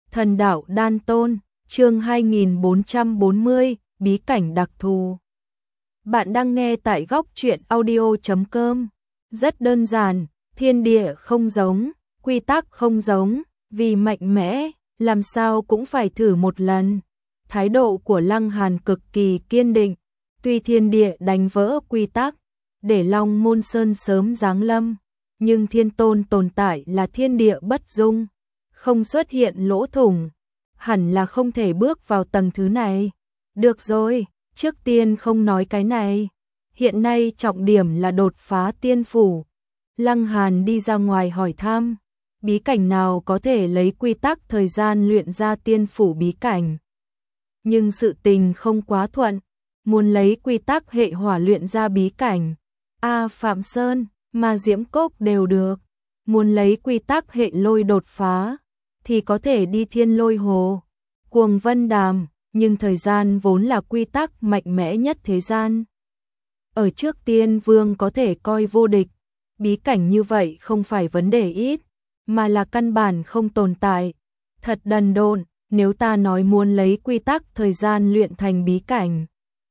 Thần đạo đan tôn, chương 2440, bí cảnh đặc thù. Bạn đang nghe tại góc truyện audio.com. Rất đơn giản, thiên địa không giống, quy tắc không giống, vì mạnh mẽ, làm sao cũng phải thử một lần. Thái độ của Lăng Hàn cực kỳ kiên định, tuy thiên địa đánh vỡ quy tắc, để Long Môn Sơn sớm giáng lâm, nhưng thiên tôn tồn tại là thiên địa bất dung, không xuất hiện lỗ thủng, hẳn là không thể bước vào tầng thứ này. Được rồi, trước tiên không nói cái này. Hiện nay trọng điểm là đột phá tiên phủ. Lăng Hàn đi ra ngoài hỏi thăm, bí cảnh nào có thể lấy quy tắc thời gian luyện ra tiên phủ bí cảnh. Nhưng sự tình không quá thuận, muốn lấy quy tắc hệ hỏa luyện ra bí cảnh. Phạm Sơn, Ma Diễm Cốc đều được. Muốn lấy quy tắc hệ lôi đột phá, thì có thể đi Thiên Lôi Hồ, Cuồng Vân Đàm, nhưng thời gian vốn là quy tắc mạnh mẽ nhất thế gian. Ở trước Tiên Vương có thể coi vô địch, bí cảnh như vậy không phải vấn đề ít, mà là căn bản không tồn tại. Thật đần độn, nếu ta nói muốn lấy quy tắc thời gian luyện thành bí cảnh.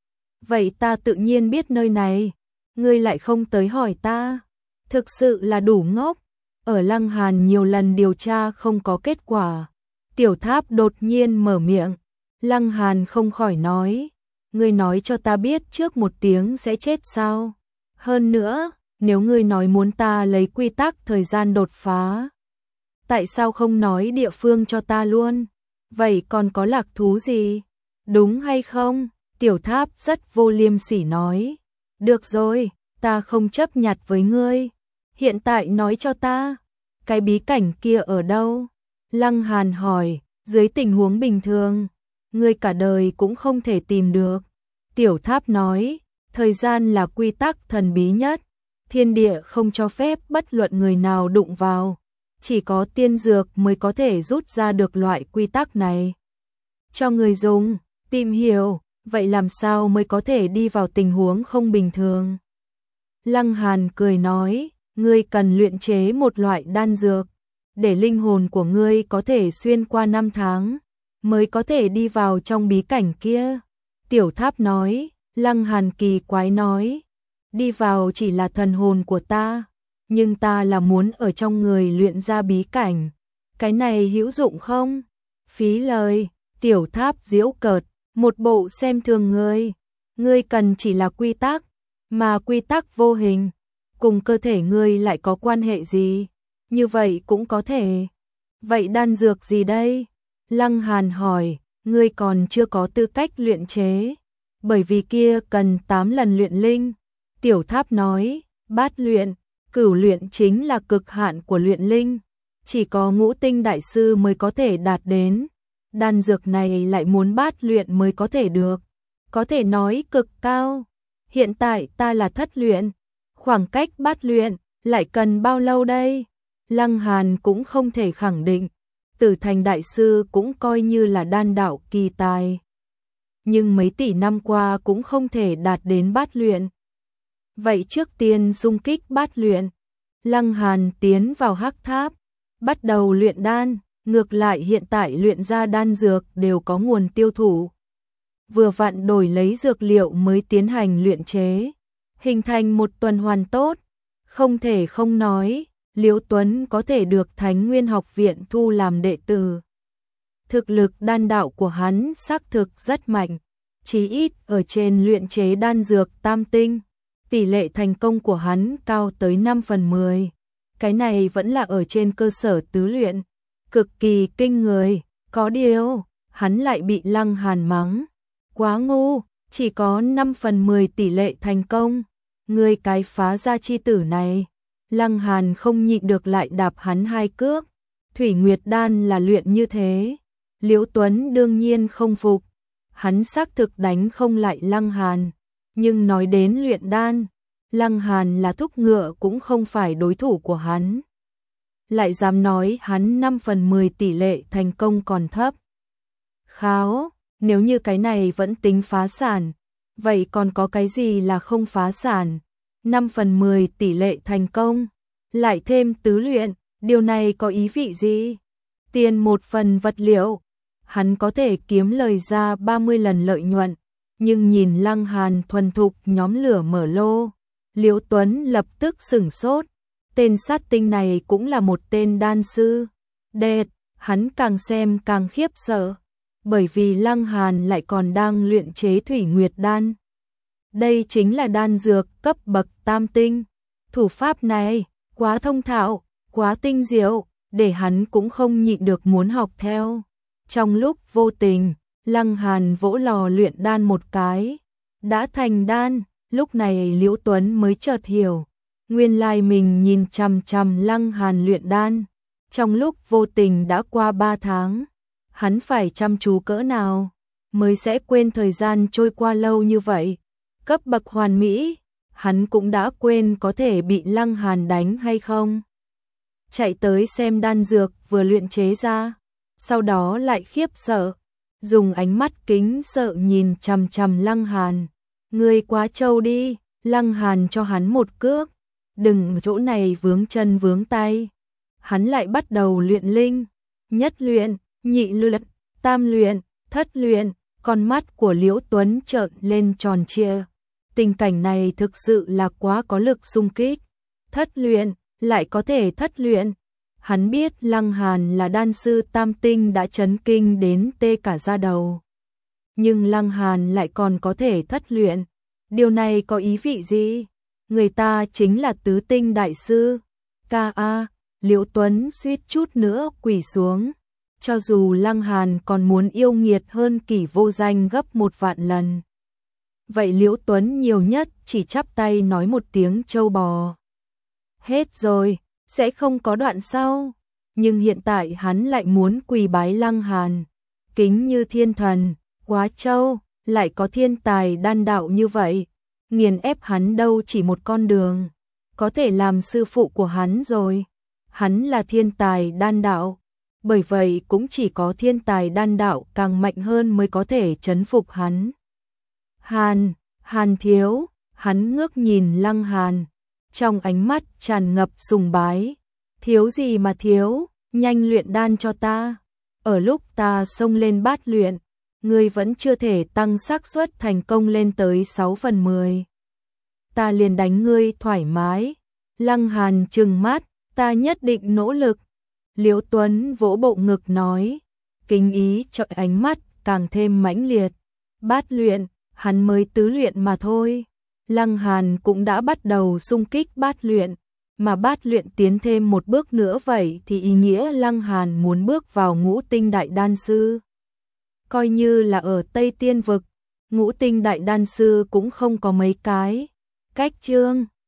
Vậy ta tự nhiên biết nơi này, ngươi lại không tới hỏi ta, thực sự là đủ ngốc. Ở Lăng Hàn nhiều lần điều tra không có kết quả. Tiểu Tháp đột nhiên mở miệng. Lăng Hàn không khỏi nói, ngươi nói cho ta biết trước một tiếng sẽ chết sao? Hơn nữa, nếu ngươi nói muốn ta lấy quy tắc thời gian đột phá, tại sao không nói địa phương cho ta luôn? Vậy còn có lạc thú gì? Đúng hay không? Tiểu Tháp rất vô liêm sỉ nói. Được rồi, ta không chấp nhặt với ngươi. Hiện tại nói cho ta, cái bí cảnh kia ở đâu? Lăng Hàn hỏi, dưới tình huống bình thường, ngươi cả đời cũng không thể tìm được. Tiểu Tháp nói, thời gian là quy tắc thần bí nhất, thiên địa không cho phép bất luận người nào đụng vào, chỉ có tiên dược mới có thể rút ra được loại quy tắc này. Cho người dùng, tìm hiểu, vậy làm sao mới có thể đi vào tình huống không bình thường? Lăng Hàn cười nói, ngươi cần luyện chế một loại đan dược, để linh hồn của ngươi có thể xuyên qua năm tháng, mới có thể đi vào trong bí cảnh kia. Tiểu Tháp nói. Lăng Hàn kỳ quái nói, đi vào chỉ là thần hồn của ta, nhưng ta là muốn ở trong người luyện ra bí cảnh. Cái này hữu dụng không? Phí lời. Tiểu Tháp giễu cợt, một bộ xem thường ngươi. Ngươi cần chỉ là quy tắc, mà quy tắc vô hình, cùng cơ thể ngươi lại có quan hệ gì? Như vậy cũng có thể. Vậy đan dược gì đây? Lăng Hàn hỏi, ngươi còn chưa có tư cách luyện chế, bởi vì kia cần 8 lần luyện linh. Tiểu Tháp nói, bát luyện, cửu luyện chính là cực hạn của luyện linh, chỉ có ngũ tinh đại sư mới có thể đạt đến. Đan dược này lại muốn bát luyện mới có thể được, có thể nói cực cao. Hiện tại ta là thất luyện, khoảng cách bát luyện lại cần bao lâu đây? Lăng Hàn cũng không thể khẳng định, Tử Thành đại sư cũng coi như là đan đạo kỳ tài, nhưng mấy tỷ năm qua cũng không thể đạt đến bát luyện. Vậy trước tiên xung kích bát luyện. Lăng Hàn tiến vào hắc tháp, bắt đầu luyện đan, ngược lại hiện tại luyện ra đan dược đều có nguồn tiêu thụ. Vừa vặn đổi lấy dược liệu mới tiến hành luyện chế, hình thành một tuần hoàn tốt. Không thể không nói, Liễu Tuấn có thể được Thánh Nguyên Học Viện thu làm đệ tử. Thực lực đan đạo của hắn xác thực rất mạnh, chí ít ở trên luyện chế đan dược tam tinh, tỷ lệ thành công của hắn cao tới 5/10. Cái này vẫn là ở trên cơ sở tứ luyện, cực kỳ kinh người. Có điều, hắn lại bị Lăng Hàn mắng, quá ngu, chỉ có 5/10 tỷ lệ thành công. Ngươi cái phá gia chi tử này. Lăng Hàn không nhịn được lại đạp hắn 2 cước. Thủy Nguyệt đan là luyện như thế. Liễu Tuấn đương nhiên không phục, hắn xác thực đánh không lại Lăng Hàn, nhưng nói đến luyện đan, Lăng Hàn là thúc ngựa cũng không phải đối thủ của hắn. Lại dám nói hắn 5/10 tỷ lệ thành công còn thấp. Kháo, nếu như cái này vẫn tính phá sản, vậy còn có cái gì là không phá sản? 5/10 tỷ lệ thành công, lại thêm tứ luyện, điều này có ý vị gì? tiền một phần vật liệu, hắn có thể kiếm lời ra 30 lần lợi nhuận, nhưng nhìn Lăng Hàn thuần thục nhóm lửa mở lô, Liễu Tuấn lập tức sửng sốt, tên sát tinh này cũng là một tên đan sư. Đệt, hắn càng xem càng khiếp sợ, bởi vì Lăng Hàn lại còn đang luyện chế Thủy Nguyệt đan. Đây chính là đan dược cấp bậc tam tinh. Thủ pháp này quá thông thạo, quá tinh diệu, để hắn cũng không nhịn được muốn học theo. Trong lúc vô tình, Lăng Hàn vỗ lò luyện đan một cái, đã thành đan. Lúc này Liễu Tuấn mới chợt hiểu, nguyên lai mình nhìn chằm chằm Lăng Hàn luyện đan, trong lúc vô tình đã qua 3 tháng. Hắn phải chăm chú cỡ nào mới sẽ quên thời gian trôi qua lâu như vậy. Cấp bậc hoàn mỹ, hắn cũng đã quên có thể bị Lăng Hàn đánh hay không. Chạy tới xem đan dược vừa luyện chế ra, sau đó lại khiếp sợ, dùng ánh mắt kính sợ nhìn chằm chằm Lăng Hàn. Ngươi quá trâu đi. Lăng Hàn cho hắn một cước, đừng chỗ này vướng chân vướng tay. Hắn lại bắt đầu luyện linh, nhất luyện, nhị luyện, tam luyện, thất luyện. Con mắt của Liễu Tuấn trợn lên tròn trịa. Tình cảnh này thực sự là quá có lực xung kích. Thất luyện, lại có thể thất luyện. Hắn biết Lăng Hàn là đan sư tam tinh đã chấn kinh đến tê cả da đầu. Nhưng Lăng Hàn lại còn có thể thất luyện. Điều này có ý vị gì? Người ta chính là tứ tinh đại sư. Ca. Liễu Tuấn suýt chút nữa quỳ xuống. Cho dù Lăng Hàn còn muốn yêu nghiệt hơn Kỷ Vô Danh gấp 1 vạn lần. Vậy Liễu Tuấn nhiều nhất chỉ chắp tay nói một tiếng trâu bò. Hết rồi, sẽ không có đoạn sau. Nhưng hiện tại hắn lại muốn quỳ bái Lăng Hàn. Kính như thiên thần, quá trâu, lại có thiên tài đan đạo như vậy. Nghiền ép hắn đâu chỉ một con đường. Có thể làm sư phụ của hắn rồi. Hắn là thiên tài đan đạo. Bởi vậy cũng chỉ có thiên tài đan đạo càng mạnh hơn mới có thể trấn phục hắn. Hàn thiếu, hắn ngước nhìn Lăng Hàn, trong ánh mắt tràn ngập sùng bái. Thiếu gì mà thiếu, nhanh luyện đan cho ta. Ở lúc ta xông lên bát luyện, ngươi vẫn chưa thể tăng xác suất thành công lên tới 6/10. Ta liền đánh ngươi thoải mái. Lăng Hàn trừng mắt, ta nhất định nỗ lực. Liễu Tuấn vỗ bộ ngực nói, kính ý trọi ánh mắt càng thêm mãnh liệt. Bát luyện, hắn mới tứ luyện mà thôi. Lăng Hàn cũng đã bắt đầu xung kích bát luyện, mà bát luyện tiến thêm một bước nữa vậy thì ý nghĩa Lăng Hàn muốn bước vào ngũ tinh đại đan sư. Coi như là ở Tây Tiên Vực, ngũ tinh đại đan sư cũng không có mấy cái. Cách chương